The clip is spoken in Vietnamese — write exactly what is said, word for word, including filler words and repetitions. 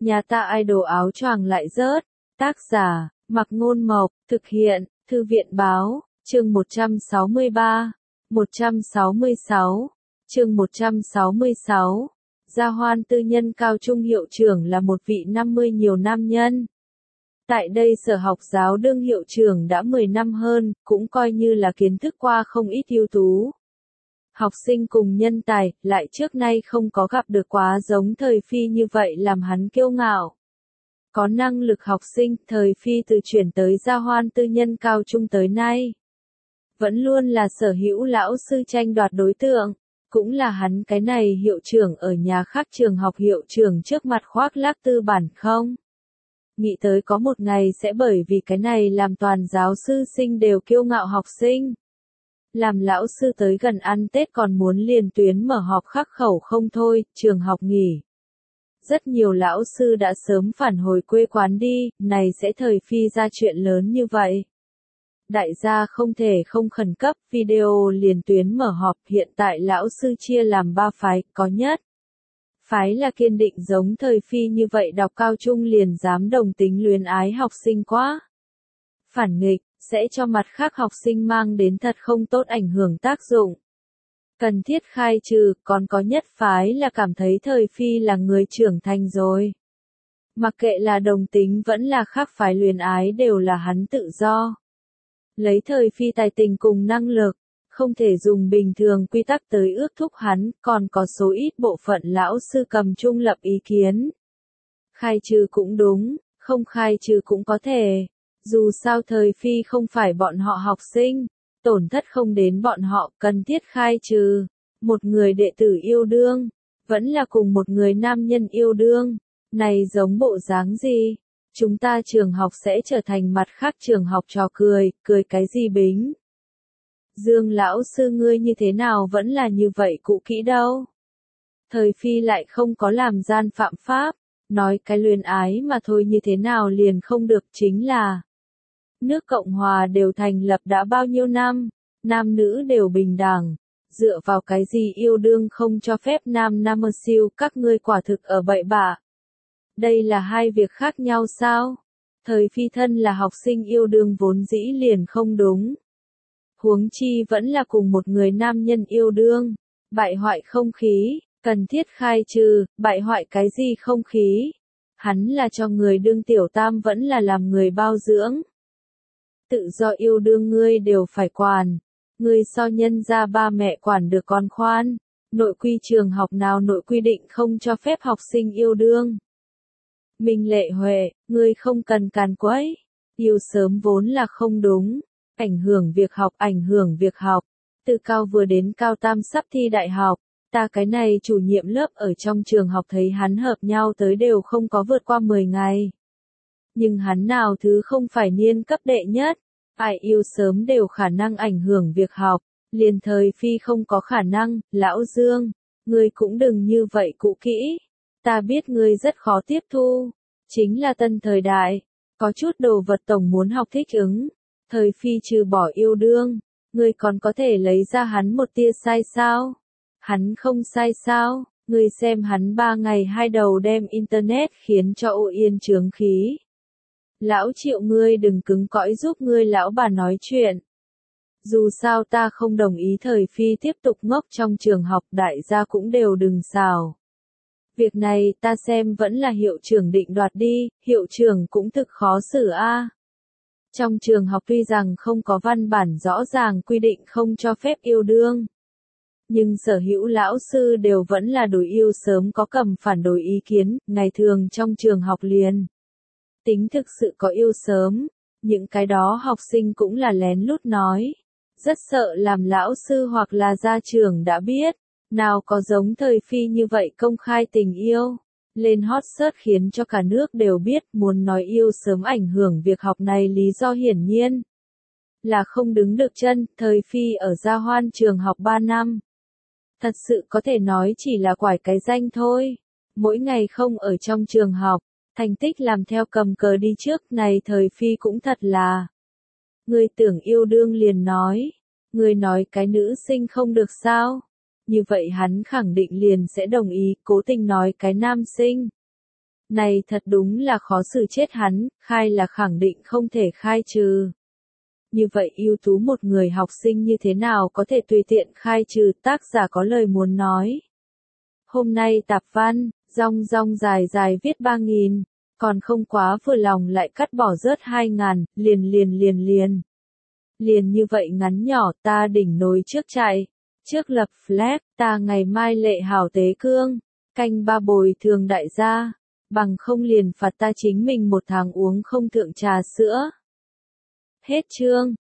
Nhà ta idol áo choàng lại rớt. Tác giả, Mặc Ngôn Mộc, thực hiện, Thư viện Báo, chương một trăm sáu mươi ba, một trăm sáu mươi sáu, chương một trăm sáu mươi sáu. Gia Hoan tư nhân cao trung hiệu trưởng là một vị năm mươi nhiều nam nhân. Tại đây sở học giáo đương hiệu trưởng đã mười năm hơn, cũng coi như là kiến thức qua không ít ưu tú. Học sinh cùng nhân tài, lại trước nay không có gặp được quá giống thời Phi như vậy làm hắn kiêu ngạo. Có năng lực học sinh, thời Phi từ chuyển tới Gia Hoan tư nhân cao trung tới nay. Vẫn luôn là sở hữu lão sư tranh đoạt đối tượng, cũng là hắn cái này hiệu trưởng ở nhà khác trường học hiệu trưởng trước mặt khoác lác tư bản không. Nghĩ tới có một ngày sẽ bởi vì cái này làm toàn giáo sư sinh đều kiêu ngạo học sinh. Làm lão sư tới gần ăn Tết còn muốn liền tuyến mở họp khắc khẩu không thôi, trường học nghỉ. Rất nhiều lão sư đã sớm phản hồi quê quán đi, này sẽ thời Phi ra chuyện lớn như vậy. Đại gia không thể không khẩn cấp, video liền tuyến mở họp, hiện tại lão sư chia làm ba phái, có nhất. Phái là kiên định giống thời Phi như vậy đọc cao trung liền dám đồng tính luyến ái học sinh quá. Phản nghịch, sẽ cho mặt khác học sinh mang đến thật không tốt ảnh hưởng tác dụng. Cần thiết khai trừ, còn có nhất phái là cảm thấy thời Phi là người trưởng thành rồi. Mặc kệ là đồng tính vẫn là khác phái luyến ái đều là hắn tự do. Lấy thời Phi tài tình cùng năng lực, không thể dùng bình thường quy tắc tới ước thúc hắn, còn có số ít bộ phận lão sư cầm trung lập ý kiến. Khai trừ cũng đúng, không khai trừ cũng có thể. Dù sao thời Phi không phải bọn họ học sinh, tổn thất không đến bọn họ, cần thiết khai trừ. Một người đệ tử yêu đương, vẫn là cùng một người nam nhân yêu đương, này giống bộ dáng gì? Chúng ta trường học sẽ trở thành mặt khác trường học trò cười, cười cái gì bính? Dương lão sư ngươi như thế nào vẫn là như vậy cũ kỹ đâu? Thời Phi lại không có làm gian phạm pháp, nói cái luyến ái mà thôi như thế nào liền không được chính là. Nước Cộng Hòa đều thành lập đã bao nhiêu năm, nam nữ đều bình đẳng, dựa vào cái gì yêu đương không cho phép nam nam siêu các ngươi quả thực ở bậy bạ. Đây là hai việc khác nhau sao? Thời Phi thân là học sinh yêu đương vốn dĩ liền không đúng. Huống chi vẫn là cùng một người nam nhân yêu đương, bại hoại không khí, cần thiết khai trừ, bại hoại cái gì không khí? Hắn là cho người đương tiểu tam vẫn là làm người bao dưỡng. Tự do yêu đương ngươi đều phải quản, ngươi so nhân ra ba mẹ quản được con khoan, nội quy trường học nào nội quy định không cho phép học sinh yêu đương. Minh Lệ Huệ, ngươi không cần càn quấy, yêu sớm vốn là không đúng, ảnh hưởng việc học ảnh hưởng việc học, từ cao vừa đến cao tam sắp thi đại học, ta cái này chủ nhiệm lớp ở trong trường học thấy hắn hợp nhau tới đều không có vượt qua mười ngày. Nhưng hắn nào thứ không phải niên cấp đệ nhất, ai yêu sớm đều khả năng ảnh hưởng việc học, liền thời Phi không có khả năng, lão Dương, ngươi cũng đừng như vậy cũ kỹ, ta biết ngươi rất khó tiếp thu, chính là tân thời đại, có chút đồ vật tổng muốn học thích ứng, thời Phi trừ bỏ yêu đương, ngươi còn có thể lấy ra hắn một tia sai sao? Hắn không sai sao? Ngươi xem hắn ba ngày hai đầu đem internet khiến cho ô yên chướng khí. Lão Triệu ngươi đừng cứng cõi giúp ngươi lão bà nói chuyện. Dù sao ta không đồng ý thời Phi tiếp tục ngốc trong trường học, đại gia cũng đều đừng xào. Việc này ta xem vẫn là hiệu trưởng định đoạt đi, hiệu trưởng cũng thực khó xử a. Trong trường học tuy rằng không có văn bản rõ ràng quy định không cho phép yêu đương. Nhưng sở hữu lão sư đều vẫn là đối yêu sớm có cầm phản đối ý kiến, ngày thường trong trường học liền. Tính thực sự có yêu sớm, những cái đó học sinh cũng là lén lút nói. Rất sợ làm lão sư hoặc là gia trưởng đã biết, nào có giống thời Phi như vậy công khai tình yêu. Lên hot search khiến cho cả nước đều biết muốn nói yêu sớm ảnh hưởng việc học này lý do hiển nhiên. Là không đứng được chân, thời Phi ở Gia Hoan trường học ba năm. Thật sự có thể nói chỉ là quải cái danh thôi. Mỗi ngày không ở trong trường học, thành tích làm theo cầm cờ đi trước này thời Phi cũng thật là. Người tưởng yêu đương liền nói, người nói cái nữ sinh không được sao? Như vậy hắn khẳng định liền sẽ đồng ý, cố tình nói cái nam sinh. Này thật đúng là khó xử chết hắn, khai là khẳng định không thể khai trừ. Như vậy ưu tú một người học sinh như thế nào có thể tùy tiện khai trừ, tác giả có lời muốn nói. Hôm nay tạp văn, rong rong dài dài viết ba nghìn, còn không quá vừa lòng lại cắt bỏ rớt hai ngàn, liền liền liền liền. Liền như vậy ngắn nhỏ, ta đỉnh nồi trước chạy, trước lập flag, ta ngày mai lệ hảo tế cương, canh ba bồi thường đại gia, bằng không liền phạt ta chính mình một tháng uống không thượng trà sữa. Hết chương.